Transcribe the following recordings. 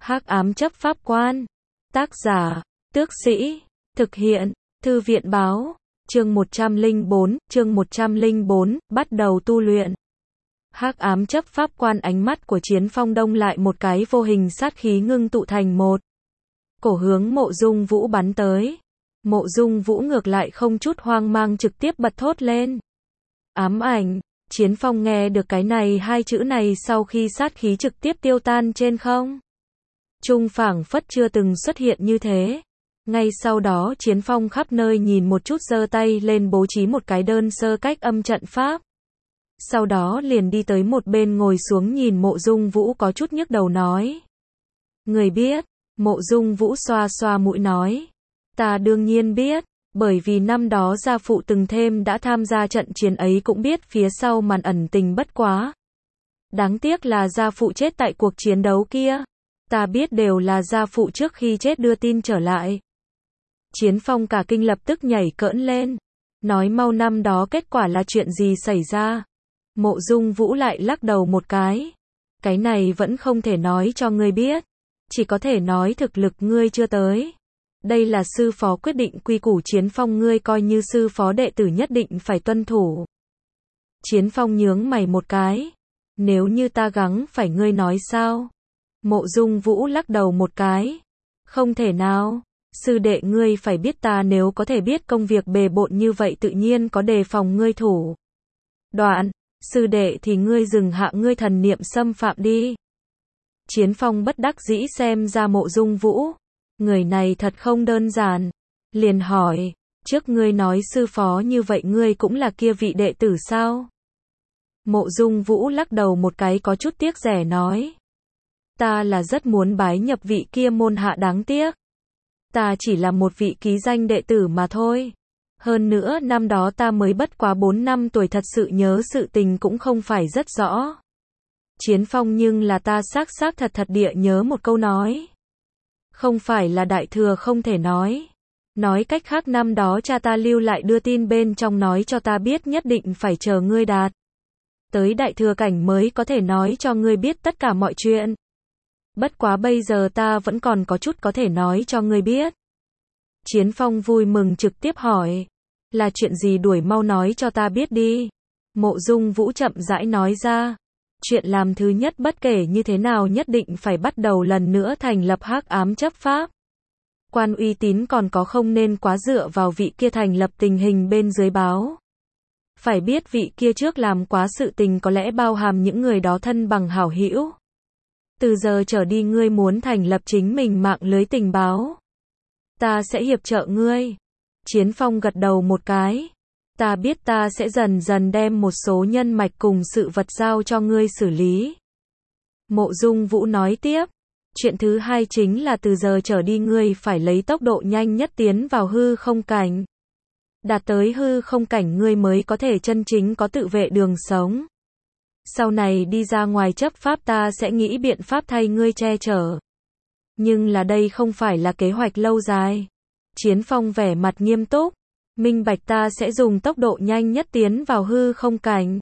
Hắc ám chấp pháp quan. Tác giả, Tước Sĩ. Thực hiện, Thư viện báo. Chương 104, bắt đầu tu luyện. Hắc ám chấp pháp quan. Ánh mắt của Chiến Phong đông lại một cái, vô hình sát khí ngưng tụ thành một cổ hướng Mộ Dung Vũ bắn tới. Mộ Dung Vũ ngược lại không chút hoang mang, trực tiếp bật thốt lên. Ám ảnh. Chiến Phong nghe được cái này hai chữ này sau khi sát khí trực tiếp tiêu tan trên không trung, phảng phất chưa từng xuất hiện như thế. Ngay sau đó Chiến Phong khắp nơi nhìn một chút, giơ tay lên bố trí một cái đơn sơ cách âm trận pháp. Sau đó liền đi tới một bên ngồi xuống, nhìn Mộ Dung Vũ có chút nhức đầu nói. Người biết? Mộ Dung Vũ xoa xoa mũi nói. Ta đương nhiên biết, bởi vì năm đó gia phụ từng thêm đã tham gia trận chiến ấy, cũng biết phía sau màn ẩn tình, bất quá đáng tiếc là gia phụ chết tại cuộc chiến đấu kia. Ta biết đều là gia phụ trước khi chết đưa tin trở lại. Chiến Phong cả kinh, lập tức nhảy cỡn lên. Nói mau, năm đó kết quả là chuyện gì xảy ra? Mộ Dung Vũ lại lắc đầu một cái. Cái này vẫn không thể nói cho ngươi biết. Chỉ có thể nói thực lực ngươi chưa tới. Đây là sư phó quyết định, quy củ Chiến Phong ngươi coi như sư phó đệ tử nhất định phải tuân thủ. Chiến Phong nhướng mày một cái. Nếu như ta gắng phải, ngươi nói sao? Mộ Dung Vũ lắc đầu một cái. Không thể nào. Sư đệ ngươi phải biết, ta nếu có thể biết công việc bề bộn như vậy, tự nhiên có đề phòng ngươi thủ đoạn. Sư đệ thì ngươi dừng hạ ngươi thần niệm xâm phạm đi. Chiến Phong bất đắc dĩ xem ra Mộ Dung Vũ, người này thật không đơn giản. Liền hỏi, trước ngươi nói sư phó như vậy, ngươi cũng là kia vị đệ tử sao? Mộ Dung Vũ lắc đầu một cái, có chút tiếc rẻ nói. Ta là rất muốn bái nhập vị kia môn hạ, đáng tiếc. Ta chỉ là một vị ký danh đệ tử mà thôi. Hơn nữa năm đó ta mới bất quá 4 năm tuổi, thật sự nhớ sự tình cũng không phải rất rõ. Chiến Phong nhưng là ta xác thật địa nhớ một câu nói. Không phải là đại thừa không thể nói. Nói cách khác, năm đó cha ta lưu lại đưa tin bên trong nói cho ta biết, nhất định phải chờ ngươi đạt tới đại thừa cảnh mới có thể nói cho ngươi biết tất cả mọi chuyện. Bất quá bây giờ ta vẫn còn có chút có thể nói cho ngươi biết. Chiến Phong vui mừng trực tiếp hỏi. Là chuyện gì, đuổi mau nói cho ta biết đi. Mộ Dung Vũ chậm rãi nói ra. Chuyện làm thứ nhất, bất kể như thế nào nhất định phải bắt đầu lần nữa thành lập hắc ám chấp pháp quan, uy tín còn có không nên quá dựa vào vị kia thành lập tình hình bên dưới báo. Phải biết vị kia trước làm quá sự tình, có lẽ bao hàm những người đó thân bằng hảo hữu. Từ giờ trở đi ngươi muốn thành lập chính mình mạng lưới tình báo, ta sẽ hiệp trợ ngươi. Chiến Phong gật đầu một cái. Ta biết, ta sẽ dần dần đem một số nhân mạch cùng sự vật giao cho ngươi xử lý. Mộ Dung Vũ nói tiếp. Chuyện thứ hai chính là từ giờ trở đi ngươi phải lấy tốc độ nhanh nhất tiến vào hư không cảnh. Đạt tới hư không cảnh, ngươi mới có thể chân chính có tự vệ đường sống. Sau này đi ra ngoài chấp pháp, ta sẽ nghĩ biện pháp thay ngươi che chở. Nhưng là đây không phải là kế hoạch lâu dài. Chiến Phong vẻ mặt nghiêm túc. Minh bạch, ta sẽ dùng tốc độ nhanh nhất tiến vào hư không cảnh.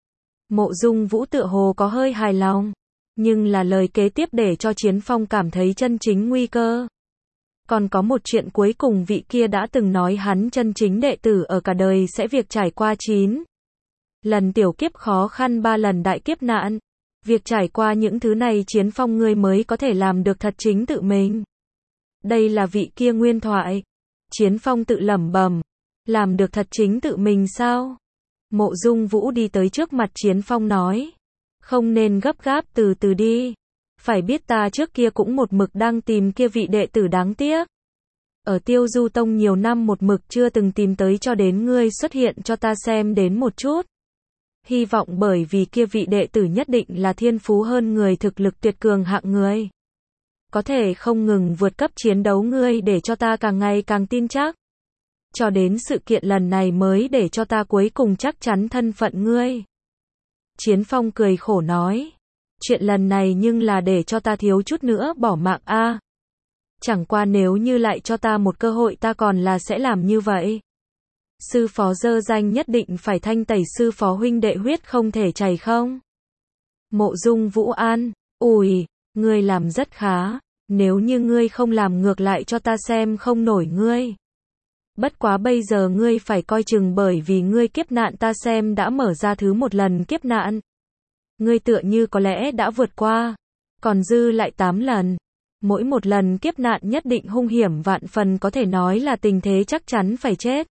Mộ Dung Vũ tựa hồ có hơi hài lòng. Nhưng là lời kế tiếp để cho Chiến Phong cảm thấy chân chính nguy cơ. Còn có một chuyện cuối cùng, vị kia đã từng nói hắn chân chính đệ tử ở cả đời sẽ việc trải qua 9 lần tiểu kiếp khó khăn, 3 lần đại kiếp nạn. Việc trải qua những thứ này, Chiến Phong ngươi mới có thể làm được thật chính tự mình. Đây là vị kia nguyên thoại. Chiến Phong tự lẩm bẩm. Làm được thật chính tự mình sao? Mộ Dung Vũ đi tới trước mặt Chiến Phong nói. Không nên gấp gáp, từ từ đi. Phải biết ta trước kia cũng một mực đang tìm kia vị đệ tử, đáng tiếc. Ở Tiêu Du Tông nhiều năm một mực chưa từng tìm tới, cho đến ngươi xuất hiện cho ta xem đến một chút. Hy vọng bởi vì kia vị đệ tử nhất định là thiên phú hơn người, thực lực tuyệt cường hạng người. Có thể không ngừng vượt cấp chiến đấu ngươi, để cho ta càng ngày càng tin chắc. Cho đến sự kiện lần này mới để cho ta cuối cùng chắc chắn thân phận ngươi. Chiến Phong cười khổ nói. Chuyện lần này nhưng là để cho ta thiếu chút nữa bỏ mạng a. Chẳng qua nếu như lại cho ta một cơ hội, ta còn là sẽ làm như vậy. Sư phó dơ danh nhất định phải thanh tẩy, sư phó huynh đệ huyết không thể chảy không? Mộ Dung Vũ an. Ủi, ngươi làm rất khá. Nếu như ngươi không làm ngược lại cho ta xem không nổi ngươi. Bất quá bây giờ ngươi phải coi chừng bởi vì ngươi kiếp nạn ta xem đã mở ra thứ một lần kiếp nạn. Ngươi tựa như có lẽ đã vượt qua. Còn dư lại 8 lần. Mỗi một lần kiếp nạn nhất định hung hiểm vạn phần có thể nói là tình thế chắc chắn phải chết.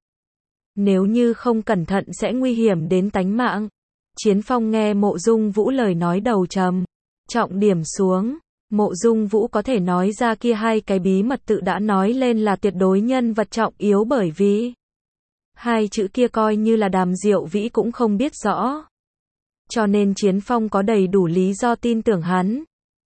Nếu như không cẩn thận sẽ nguy hiểm đến tánh mạng. Chiến Phong nghe Mộ Dung Vũ lời nói đầu trầm. Trọng điểm xuống. Mộ Dung Vũ có thể nói ra kia hai cái bí mật tự đã nói lên là tuyệt đối nhân vật trọng yếu bởi vì hai chữ kia coi như là Đàm Diệu Vĩ cũng không biết rõ. Cho nên Chiến Phong có đầy đủ lý do tin tưởng hắn.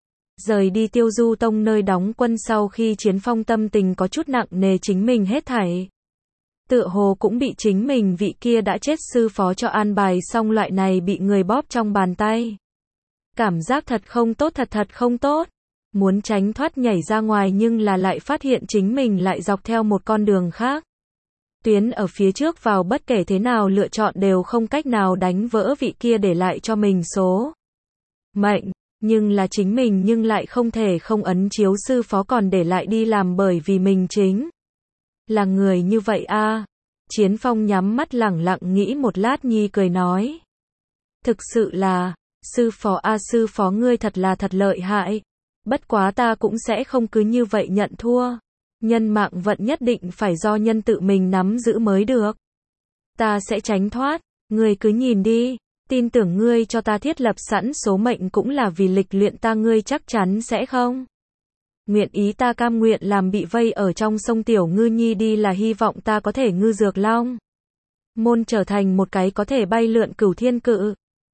Rời đi Tiêu Du Tông nơi đóng quân sau khi Chiến Phong tâm tình có chút nặng nề chính mình hết thảy. Tựa hồ cũng bị chính mình vị kia đã chết sư phó cho an bài xong loại này bị người bóp trong bàn tay. Cảm giác thật không tốt thật không tốt. Muốn tránh thoát nhảy ra ngoài nhưng là lại phát hiện chính mình lại dọc theo một con đường khác. Tuyến ở phía trước vào bất kể thế nào lựa chọn đều không cách nào đánh vỡ vị kia để lại cho mình số mệnh. Nhưng là chính mình nhưng lại không thể không ấn chiếu sư phó còn để lại đi làm bởi vì mình chính là người như vậy a. Chiến Phong nhắm mắt lẳng lặng nghĩ một lát nhi cười nói. Thực sự là, sư phó sư phó ngươi thật là thật lợi hại. Bất quá ta cũng sẽ không cứ như vậy nhận thua. Nhân mạng vận nhất định phải do nhân tự mình nắm giữ mới được. Ta sẽ tránh thoát, ngươi cứ nhìn đi. Tin tưởng ngươi cho ta thiết lập sẵn số mệnh cũng là vì lịch luyện ta ngươi chắc chắn sẽ không. Nguyện ý ta cam nguyện làm bị vây ở trong sông Tiểu Ngư Nhi đi là hy vọng ta có thể ngư dược long. Môn trở thành một cái có thể bay lượn cửu thiên cự.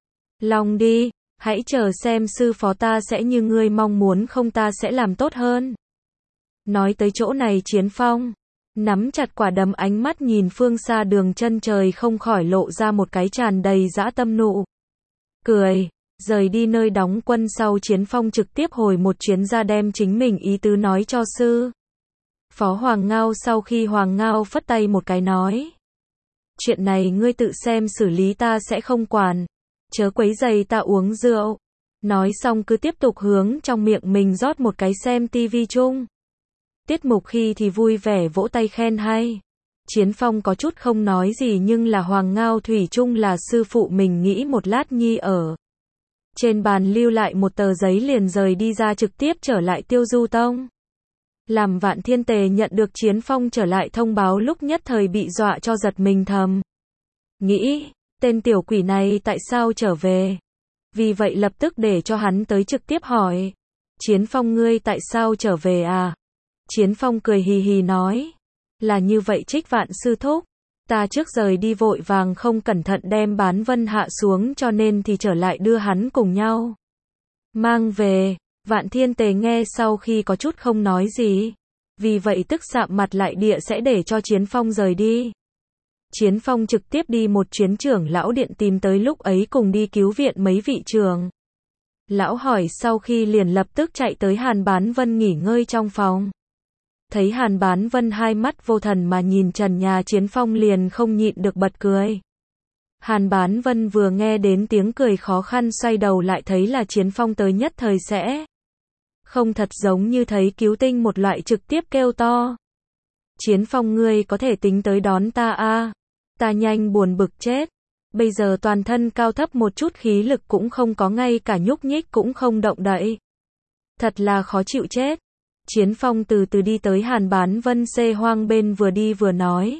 Long đi, hãy chờ xem sư phó ta sẽ như ngươi mong muốn không ta sẽ làm tốt hơn. Nói tới chỗ này Chiến Phong nắm chặt quả đấm ánh mắt nhìn phương xa đường chân trời không khỏi lộ ra một cái tràn đầy dã tâm nụ cười. Rời đi nơi đóng quân sau Chiến Phong trực tiếp hồi một chuyến ra đem chính mình ý tứ nói cho sư phó Hoàng Ngao sau khi Hoàng Ngao phất tay một cái nói. Chuyện này ngươi tự xem xử lý ta sẽ không quản. Chớ quấy rầy ta uống rượu. Nói xong cứ tiếp tục hướng trong miệng mình rót một cái xem tivi chung. Tiết mục khi thì vui vẻ vỗ tay khen hay. Chiến Phong có chút không nói gì nhưng là Hoàng Ngao thủy chung là sư phụ mình nghĩ một lát nhi ở trên bàn lưu lại một tờ giấy liền rời đi ra trực tiếp trở lại Tiêu Du Tông. Làm Vạn Thiên Tề nhận được Chiến Phong trở lại thông báo lúc nhất thời bị dọa cho giật mình thầm. Nghĩ, tên tiểu quỷ này tại sao trở về? Vì vậy lập tức để cho hắn tới trực tiếp hỏi. Chiến Phong ngươi tại sao trở về à? Chiến Phong cười hì hì nói. Là như vậy Trích Vạn sư thúc. Ta trước rời đi vội vàng không cẩn thận đem Bán Vân hạ xuống cho nên thì trở lại đưa hắn cùng nhau mang về. Vạn Thiên Tề nghe sau khi có chút không nói gì. Vì vậy tức sạm mặt lại địa sẽ để cho Chiến Phong rời đi. Chiến Phong trực tiếp đi một chuyến trưởng lão điện tìm tới lúc ấy cùng đi cứu viện mấy vị trưởng lão hỏi sau khi liền lập tức chạy tới Hàn Bán Vân nghỉ ngơi trong phòng. Thấy Hàn Bán Vân hai mắt vô thần mà nhìn trần nhà Chiến Phong liền không nhịn được bật cười. Hàn Bán Vân vừa nghe đến tiếng cười khó khăn xoay đầu lại thấy là Chiến Phong tới nhất thời sẽ không thật giống như thấy cứu tinh một loại trực tiếp kêu to. Chiến Phong ngươi có thể tính tới đón ta a? Ta nhanh buồn bực chết. Bây giờ toàn thân cao thấp một chút khí lực cũng không có ngay cả nhúc nhích cũng không động đậy. Thật là khó chịu chết. Chiến Phong từ từ đi tới Hàn Bán Vân xê hoang bên vừa đi vừa nói.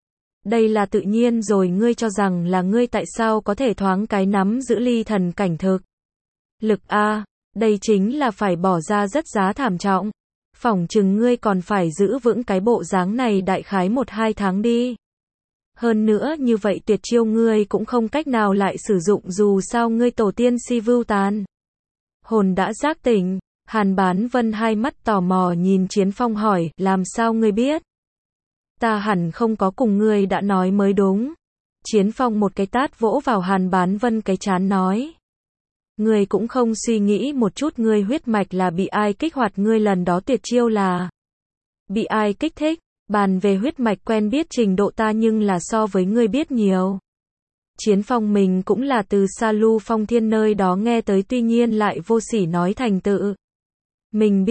Đây là tự nhiên rồi ngươi cho rằng là ngươi tại sao có thể thoáng cái nắm giữ ly thần cảnh thực. Lực a, đây chính là phải bỏ ra rất giá thảm trọng. Phỏng chừng ngươi còn phải giữ vững cái bộ dáng này đại khái 1-2 tháng đi. Hơn nữa như vậy tuyệt chiêu ngươi cũng không cách nào lại sử dụng dù sao ngươi tổ tiên si vưu tàn. Hồn đã giác tỉnh. Hàn Bán Vân hai mắt tò mò nhìn Chiến Phong hỏi, làm sao ngươi biết? Ta hẳn không có cùng ngươi đã nói mới đúng. Chiến Phong một cái tát vỗ vào Hàn Bán Vân cái trán nói. Ngươi cũng không suy nghĩ một chút ngươi huyết mạch là bị ai kích hoạt ngươi lần đó tuyệt chiêu là bị ai kích thích, bàn về huyết mạch quen biết trình độ ta nhưng là so với ngươi biết nhiều. Chiến Phong mình cũng là từ Sa Lu Phong Thiên nơi đó nghe tới tuy nhiên lại vô sỉ nói thành tự. Mình biết,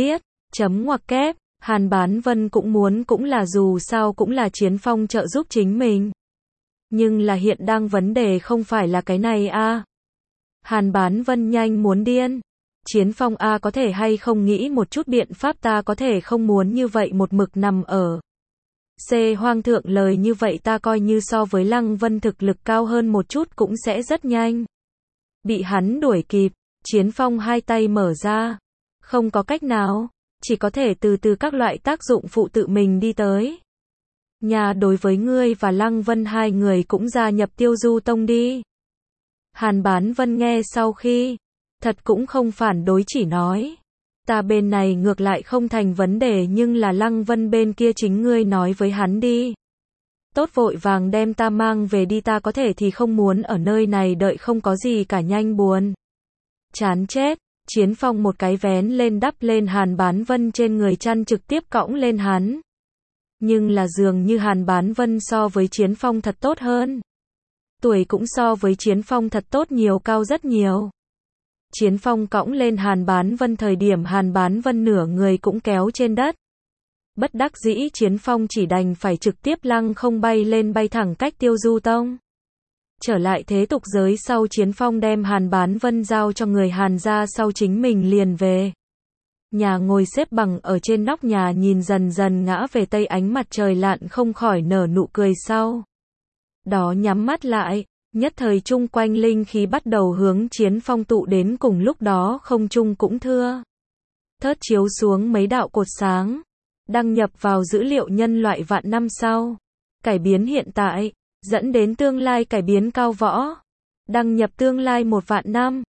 Chấm ngoặc kép, Hàn Bán Vân cũng muốn cũng là dù sao cũng là Chiến Phong trợ giúp chính mình. Nhưng là hiện đang vấn đề không phải là cái này a. Hàn Bán Vân nhanh muốn điên. Chiến Phong a có thể hay không nghĩ một chút biện pháp ta có thể không muốn như vậy một mực nằm ở. C Hoang thượng lời như vậy ta coi như so với Lăng Vân thực lực cao hơn một chút cũng sẽ rất nhanh. Bị hắn đuổi kịp, Chiến Phong hai tay mở ra. Không có cách nào, chỉ có thể từ từ các loại tác dụng phụ tự mình đi tới. Nhà đối với ngươi và Lăng Vân hai người cũng gia nhập Tiêu Du Tông đi. Hàn Bán Vân nghe sau khi, thật cũng không phản đối chỉ nói. Ta bên này ngược lại không thành vấn đề nhưng là Lăng Vân bên kia chính ngươi nói với hắn đi. Tốt vội vàng đem ta mang về đi ta có thể thì không muốn ở nơi này đợi không có gì cả nhanh buồn. Chán chết, Chiến Phong một cái vén lên đắp lên Hàn Bán Vân trên người chăn trực tiếp cõng lên hắn. Nhưng là dường như Hàn Bán Vân so với Chiến Phong thật tốt hơn. Tuổi cũng so với Chiến Phong thật tốt nhiều cao rất nhiều. Chiến Phong cõng lên Hàn Bán Vân thời điểm Hàn Bán Vân nửa người cũng kéo trên đất. Bất đắc dĩ Chiến Phong chỉ đành phải trực tiếp lăng không bay lên bay thẳng cách Tiêu Du Tông. Trở lại thế tục giới sau Chiến Phong đem Hàn Bán Vân giao cho người Hàn ra sau chính mình liền về. Nhà ngồi xếp bằng ở trên nóc nhà nhìn dần dần ngã về tây ánh mặt trời lặn không khỏi nở nụ cười sau. Đó nhắm mắt lại, nhất thời chung quanh linh khí bắt đầu hướng Chiến Phong tụ đến cùng lúc đó không trung cũng thưa. Thớt chiếu xuống mấy đạo cột sáng, đăng nhập vào dữ liệu nhân loại vạn năm sau. Cải biến hiện tại, dẫn đến tương lai cải biến cao võ. Đăng nhập tương lai 1 vạn năm.